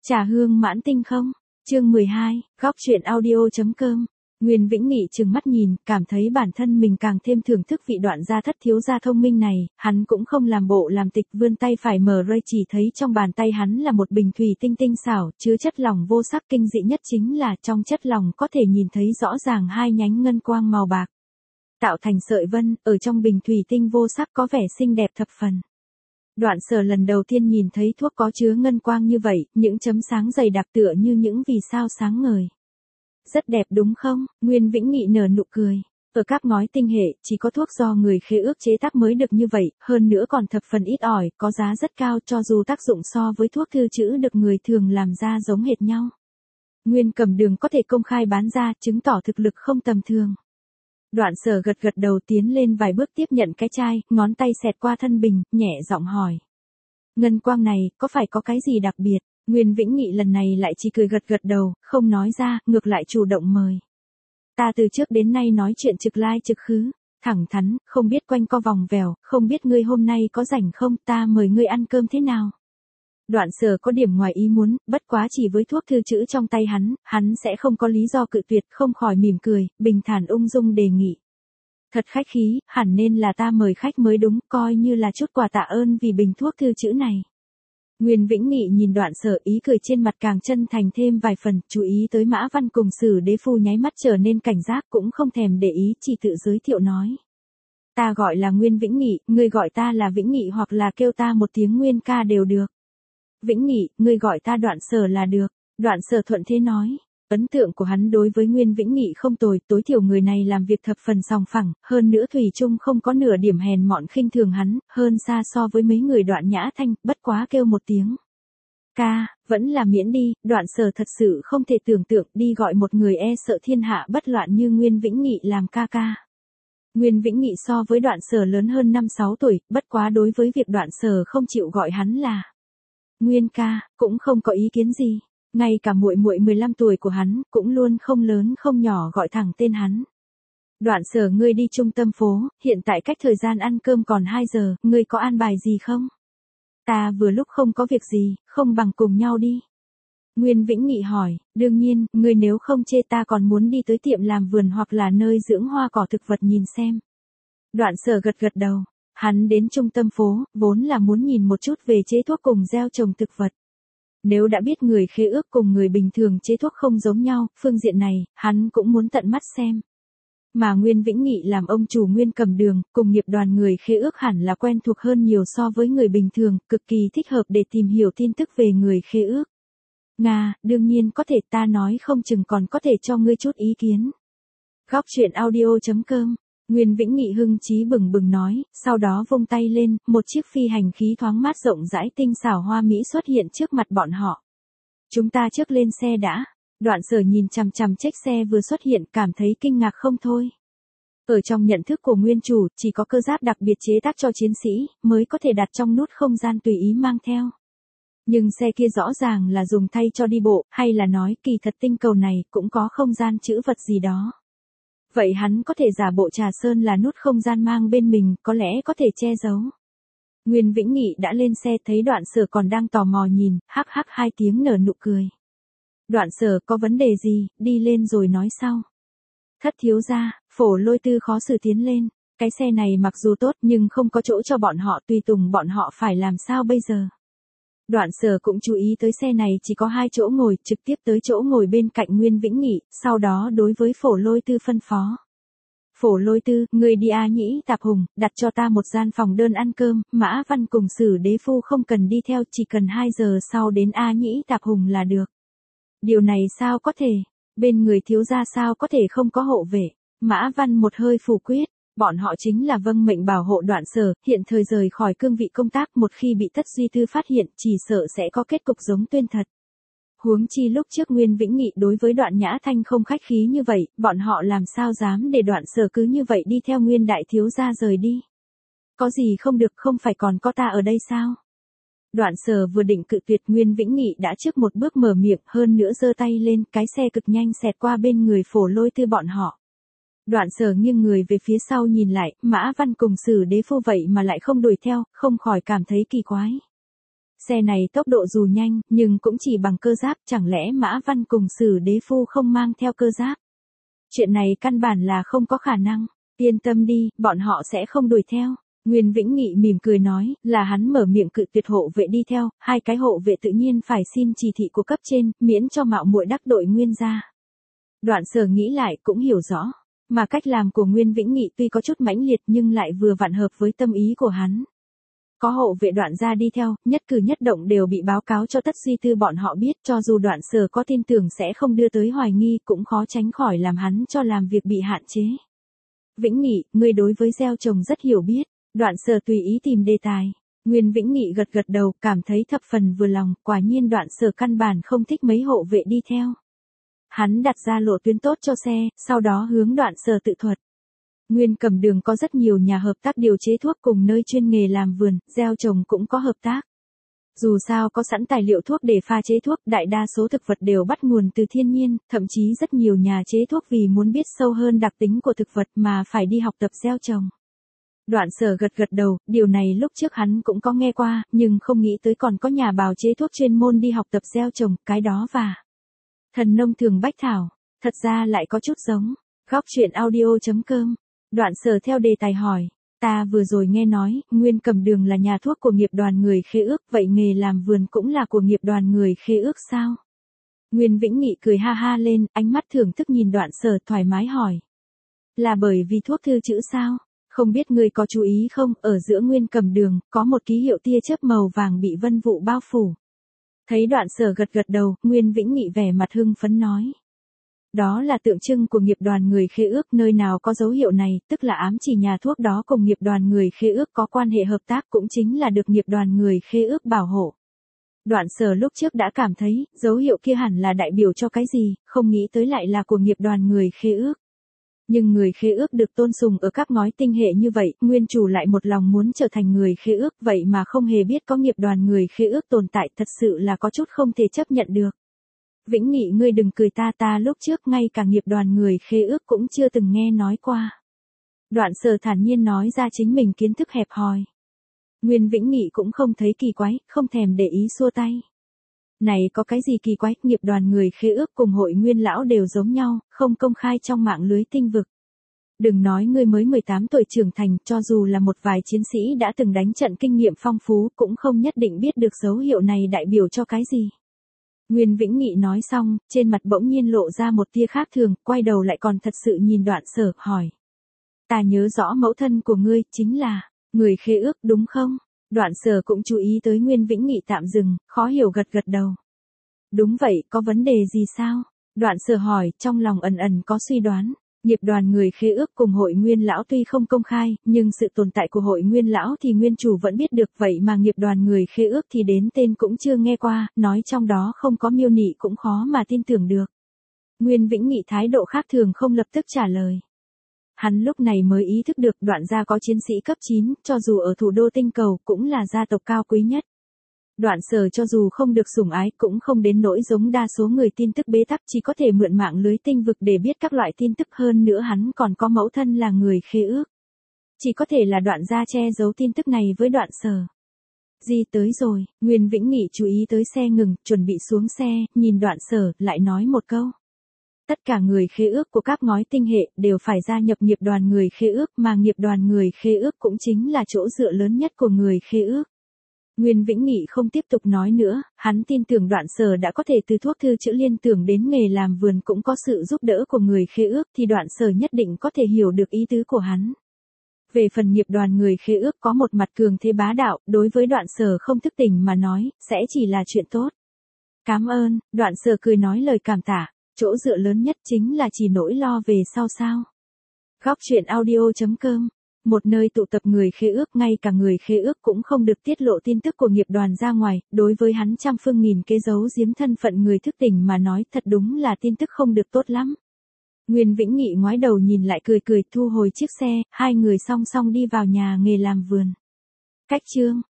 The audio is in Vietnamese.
Trà hương mãn tinh không? Chương 12, góc truyện audio.com. Nguyên Vĩnh Nghị trừng mắt nhìn, cảm thấy bản thân mình càng thêm thưởng thức vị Đoạn gia thất thiếu gia thông minh này, hắn cũng không làm bộ làm tịch, vươn tay phải mở ray, chỉ thấy trong bàn tay hắn là một bình thủy tinh tinh xảo, chứa chất lỏng vô sắc. Kinh dị nhất chính là trong chất lỏng có thể nhìn thấy rõ ràng hai nhánh ngân quang màu bạc tạo thành sợi vân, ở trong bình thủy tinh vô sắc có vẻ xinh đẹp thập phần. Đoạn Sở lần đầu tiên nhìn thấy thuốc có chứa ngân quang như vậy, những chấm sáng dày đặc tựa như những vì sao sáng ngời. Rất đẹp đúng không? Nguyên Vĩnh Nghị nở nụ cười. Ở các ngói tinh hệ, chỉ có thuốc do người khế ước chế tác mới được như vậy, hơn nữa còn thập phần ít ỏi, có giá rất cao, cho dù tác dụng so với thuốc thư chữ được người thường làm ra giống hệt nhau. Nguyên Cầm Đường có thể công khai bán ra, chứng tỏ thực lực không tầm thường. Đoạn Sở gật gật đầu, tiến lên vài bước tiếp nhận cái chai, ngón tay xẹt qua thân bình, nhẹ giọng hỏi. Ngân quang này, có phải có cái gì đặc biệt? Nguyên Vĩnh Nghị lần này lại chỉ cười gật gật đầu, không nói ra, ngược lại chủ động mời. Ta từ trước đến nay nói chuyện trực lai trực khứ, thẳng thắn, không biết quanh co vòng vèo, không biết ngươi hôm nay có rảnh không, ta mời ngươi ăn cơm thế nào? Đoạn Sở có điểm ngoài ý muốn, bất quá chỉ với thuốc thư chữ trong tay hắn sẽ không có lý do cự tuyệt, không khỏi mỉm cười, bình thản ung dung đề nghị. Thật khách khí, hẳn nên là ta mời khách mới đúng, coi như là chút quà tạ ơn vì bình thuốc thư chữ này. Nguyên Vĩnh Nghị nhìn Đoạn Sở, ý cười trên mặt càng chân thành thêm vài phần, chú ý tới Mã Văn cùng Sử Đế Phu nháy mắt trở nên cảnh giác, cũng không thèm để ý, chỉ tự giới thiệu nói. Ta gọi là Nguyên Vĩnh Nghị, ngươi gọi ta là Vĩnh Nghị hoặc là kêu ta một tiếng Nguyên ca đều được. Vĩnh Nghị, ngươi gọi ta Đoạn Sở là được. Đoạn Sở thuận thế nói. Ấn tượng của hắn đối với Nguyên Vĩnh Nghị không tồi, tối thiểu người này làm việc thập phần sòng phẳng, hơn nữa thủy chung không có nửa điểm hèn mọn khinh thường hắn, hơn xa so với mấy người Đoạn Nhã Thanh, bất quá kêu một tiếng. Ca, vẫn là miễn đi. Đoạn Sở thật sự không thể tưởng tượng đi gọi một người e sợ thiên hạ bất loạn như Nguyên Vĩnh Nghị làm ca ca. Nguyên Vĩnh Nghị so với Đoạn Sở lớn hơn 5-6 tuổi, bất quá đối với việc Đoạn Sở không chịu gọi hắn là Nguyên ca, cũng không có ý kiến gì. Ngay cả muội muội 15 tuổi của hắn, cũng luôn không lớn không nhỏ gọi thẳng tên hắn. Đoạn Sở, ngươi đi trung tâm phố, hiện tại cách thời gian ăn cơm còn 2 giờ, ngươi có an bài gì không? Ta vừa lúc không có việc gì, không bằng cùng nhau đi. Nguyên Vĩnh Nghị hỏi, đương nhiên, ngươi nếu không chê ta còn muốn đi tới tiệm làm vườn hoặc là nơi dưỡng hoa cỏ thực vật nhìn xem. Đoạn Sở gật gật đầu, hắn đến trung tâm phố, vốn là muốn nhìn một chút về chế thuốc cùng gieo trồng thực vật. Nếu đã biết người khế ước cùng người bình thường chế thuốc không giống nhau, phương diện này, hắn cũng muốn tận mắt xem. Mà Nguyên Vĩnh Nghị làm ông chủ Nguyên Cầm Đường, cùng nghiệp đoàn người khế ước hẳn là quen thuộc hơn nhiều so với người bình thường, cực kỳ thích hợp để tìm hiểu tin tức về người khế ước. Nga, đương nhiên có thể, ta nói không chừng còn có thể cho ngươi chút ý kiến. Góc truyện audio.com. Nguyên Vĩnh Nghị hưng chí bừng bừng nói, sau đó vung tay lên, một chiếc phi hành khí thoáng mát rộng rãi tinh xảo hoa mỹ xuất hiện trước mặt bọn họ. Chúng ta trước lên xe đã. Đoạn Sở nhìn chằm chằm chiếc xe vừa xuất hiện, cảm thấy kinh ngạc không thôi. Ở trong nhận thức của nguyên chủ, chỉ có cơ giáp đặc biệt chế tác cho chiến sĩ, mới có thể đặt trong nút không gian tùy ý mang theo. Nhưng xe kia rõ ràng là dùng thay cho đi bộ, hay là nói kỳ thật tinh cầu này cũng có không gian trữ vật gì đó. Vậy hắn có thể giả bộ Trà Sơn là nút không gian mang bên mình, có lẽ có thể che giấu. Nguyên Vĩnh Nghị đã lên xe, thấy Đoạn Sở còn đang tò mò nhìn, hắc hắc 2 tiếng nở nụ cười. Đoạn Sở, có vấn đề gì, đi lên rồi nói sau. Thất thiếu gia, Phổ Lôi Tư khó xử tiến lên, cái xe này mặc dù tốt nhưng không có chỗ cho bọn họ, tùy tùng bọn họ phải làm sao bây giờ. Đoạn Sở cũng chú ý tới xe này chỉ có 2 chỗ ngồi, trực tiếp tới chỗ ngồi bên cạnh Nguyên Vĩnh Nghị, sau đó đối với Phổ Lôi Tư phân phó. Phổ Lôi Tư, người đi A Nhĩ Tạp Hùng, đặt cho ta một gian phòng đơn ăn cơm, Mã Văn cùng Sử Đế Phu không cần đi theo, chỉ cần 2 giờ sau đến A Nhĩ Tạp Hùng là được. Điều này sao có thể, bên người thiếu gia sao có thể không có hộ vệ. Mã Văn một hơi phủ quyết. Bọn họ chính là vâng mệnh bảo hộ Đoạn Sở, hiện thời rời khỏi cương vị công tác, một khi bị Thất Duy Tư phát hiện, chỉ sợ sẽ có kết cục giống Tuyên Thật. Huống chi lúc trước Nguyên Vĩnh Nghị đối với Đoạn Nhã Thanh không khách khí như vậy, bọn họ làm sao dám để Đoạn Sở cứ như vậy đi theo Nguyên đại thiếu gia rời đi. Có gì không được, không phải còn có ta ở đây sao? Đoạn Sở vừa định cự tuyệt, Nguyên Vĩnh Nghị đã trước một bước mở miệng, hơn nữa giơ tay lên, cái xe cực nhanh xẹt qua bên người Phổ Lôi Tư bọn họ. Đoạn Sở nghiêng người về phía sau nhìn lại, Mã Văn cùng Sử Đế Phu vậy mà lại không đuổi theo, không khỏi cảm thấy kỳ quái. xe này tốc độ dù nhanh, nhưng cũng chỉ bằng cơ giáp, chẳng lẽ Mã Văn cùng Sử Đế Phu không mang theo cơ giáp? Chuyện này căn bản là không có khả năng. Yên tâm đi, bọn họ sẽ không đuổi theo. Nguyên Vĩnh Nghị mỉm cười nói, là hắn mở miệng cự tuyệt hộ vệ đi theo, hai cái hộ vệ tự nhiên phải xin chỉ thị của cấp trên, miễn cho mạo muội đắc tội Nguyên gia. Đoạn Sở nghĩ lại cũng hiểu rõ, mà cách làm của Nguyên Vĩnh Nghị tuy có chút mãnh liệt nhưng lại vừa vặn hợp với tâm ý của hắn. Có hộ vệ Đoạn gia đi theo, nhất cử nhất động đều bị báo cáo cho Tất Duy Tư bọn họ biết, cho dù Đoạn Sở có tin tưởng sẽ không đưa tới hoài nghi cũng khó tránh khỏi làm hắn cho làm việc bị hạn chế. Vĩnh Nghị, ngươi đối với gieo trồng rất hiểu biết. Đoạn Sở tùy ý tìm đề tài. Nguyên Vĩnh Nghị gật gật đầu, cảm thấy thập phần vừa lòng, quả nhiên Đoạn Sở căn bản không thích mấy hộ vệ đi theo. Hắn đặt ra lộ tuyến tốt cho xe, sau đó hướng Đoạn Sở tự thuật. Nguyên Cầm Đường có rất nhiều nhà hợp tác điều chế thuốc cùng nơi chuyên nghề làm vườn, gieo trồng cũng có hợp tác. Dù sao có sẵn tài liệu thuốc để pha chế thuốc, đại đa số thực vật đều bắt nguồn từ thiên nhiên, thậm chí rất nhiều nhà chế thuốc vì muốn biết sâu hơn đặc tính của thực vật mà phải đi học tập gieo trồng. Đoạn Sở gật gật đầu, điều này lúc trước hắn cũng có nghe qua, nhưng không nghĩ tới còn có nhà bào chế thuốc chuyên môn đi học tập gieo trồng, cái đó và thần nông thường bách thảo, thật ra lại có chút giống. Góc truyện audio.com. Đoạn Sở theo đề tài hỏi, ta vừa rồi nghe nói, Nguyên Cầm Đường là nhà thuốc của nghiệp đoàn người Khê Ước, vậy nghề làm vườn cũng là của nghiệp đoàn người Khê Ước sao? Nguyên Vĩnh Nghị cười ha ha lên, ánh mắt thưởng thức nhìn Đoạn Sở thoải mái hỏi. Là bởi vì thuốc thư chữ sao? Không biết ngươi có chú ý không, ở giữa Nguyên Cầm Đường, có một ký hiệu tia chớp màu vàng bị vân vụ bao phủ. Thấy Đoạn Sở gật gật đầu, Nguyên Vĩnh Nghị vẻ mặt hưng phấn nói. Đó là tượng trưng của nghiệp đoàn người Khê Ước, nơi nào có dấu hiệu này, tức là ám chỉ nhà thuốc đó cùng nghiệp đoàn người Khê Ước có quan hệ hợp tác, cũng chính là được nghiệp đoàn người Khê Ước bảo hộ. Đoạn Sở lúc trước đã cảm thấy, dấu hiệu kia hẳn là đại biểu cho cái gì, không nghĩ tới lại là của nghiệp đoàn người Khê Ước. Nhưng người Khê Ước được tôn sùng ở các ngói tinh hệ như vậy, nguyên chủ lại một lòng muốn trở thành người Khê Ước, vậy mà không hề biết có nghiệp đoàn người Khê Ước tồn tại, thật sự là có chút không thể chấp nhận được. Vĩnh Nghị, ngươi đừng cười ta lúc trước ngay cả nghiệp đoàn người Khê Ước cũng chưa từng nghe nói qua. Đoạn Sở thản nhiên nói ra chính mình kiến thức hẹp hòi. Nguyên Vĩnh Nghị cũng không thấy kỳ quái, không thèm để ý xua tay. Này có cái gì kỳ quái, nghiệp đoàn người Khê Ước cùng hội Nguyên lão đều giống nhau, không công khai trong mạng lưới tinh vực. Đừng nói ngươi mới 18 tuổi trưởng thành, cho dù là một vài chiến sĩ đã từng đánh trận kinh nghiệm phong phú cũng không nhất định biết được dấu hiệu này đại biểu cho cái gì. Nguyên Vĩnh Nghị nói xong, trên mặt bỗng nhiên lộ ra một tia khác thường, quay đầu lại còn thật sự nhìn Đoạn Sở, hỏi. Ta nhớ rõ mẫu thân của ngươi, chính là người Khê Ước đúng không? Đoạn Sở cũng chú ý tới Nguyên Vĩnh Nghị tạm dừng, khó hiểu gật gật đầu. Đúng vậy, có vấn đề gì sao? Đoạn Sở hỏi, trong lòng ẩn ẩn có suy đoán. Nghiệp đoàn người Khê Ước cùng hội Nguyên lão tuy không công khai, nhưng sự tồn tại của hội Nguyên lão thì nguyên chủ vẫn biết được, vậy mà nghiệp đoàn người Khê Ước thì đến tên cũng chưa nghe qua, nói trong đó không có miêu nị cũng khó mà tin tưởng được. Nguyên Vĩnh Nghị thái độ khác thường không lập tức trả lời. Hắn lúc này mới ý thức được Đoạn gia có chiến sĩ cấp 9, cho dù ở thủ đô tinh cầu cũng là gia tộc cao quý nhất. Đoạn Sở cho dù không được sủng ái cũng không đến nỗi giống đa số người tin tức bế tắc, chỉ có thể mượn mạng lưới tinh vực để biết các loại tin tức, hơn nữa hắn còn có mẫu thân là người Khê Ước. Chỉ có thể là Đoạn gia che giấu tin tức này với Đoạn Sở. Di tới rồi, Nguyên Vĩnh Nghị chú ý tới xe ngừng, chuẩn bị xuống xe, nhìn Đoạn Sở, lại nói một câu. Tất cả người Khê Ước của các ngói tinh hệ đều phải gia nhập nghiệp đoàn người Khê Ước, mà nghiệp đoàn người Khê Ước cũng chính là chỗ dựa lớn nhất của người Khê Ước. Nguyên Vĩnh Nghị không tiếp tục nói nữa, hắn tin tưởng Đoạn Sở đã có thể từ thuốc thư chữ liên tưởng đến nghề làm vườn cũng có sự giúp đỡ của người Khê Ước thì Đoạn Sở nhất định có thể hiểu được ý tứ của hắn. Về phần nghiệp đoàn người Khê Ước có một mặt cường thế bá đạo, đối với Đoạn Sở không thức tỉnh mà nói, sẽ chỉ là chuyện tốt. Cảm ơn, Đoạn Sở cười nói lời cảm tạ, chỗ dựa lớn nhất chính là chỉ nỗi lo về sau sao. Góc truyện audio.com. Một nơi tụ tập người Khê Ước, ngay cả người Khê Ước cũng không được tiết lộ tin tức của nghiệp đoàn ra ngoài, đối với hắn trăm phương nghìn kế giấu giếm thân phận người thức tỉnh mà nói thật đúng là tin tức không được tốt lắm. Nguyên Vĩnh Nghị ngoái đầu nhìn lại cười cười thu hồi chiếc xe, hai người song song đi vào nhà nghề làm vườn. Cách chương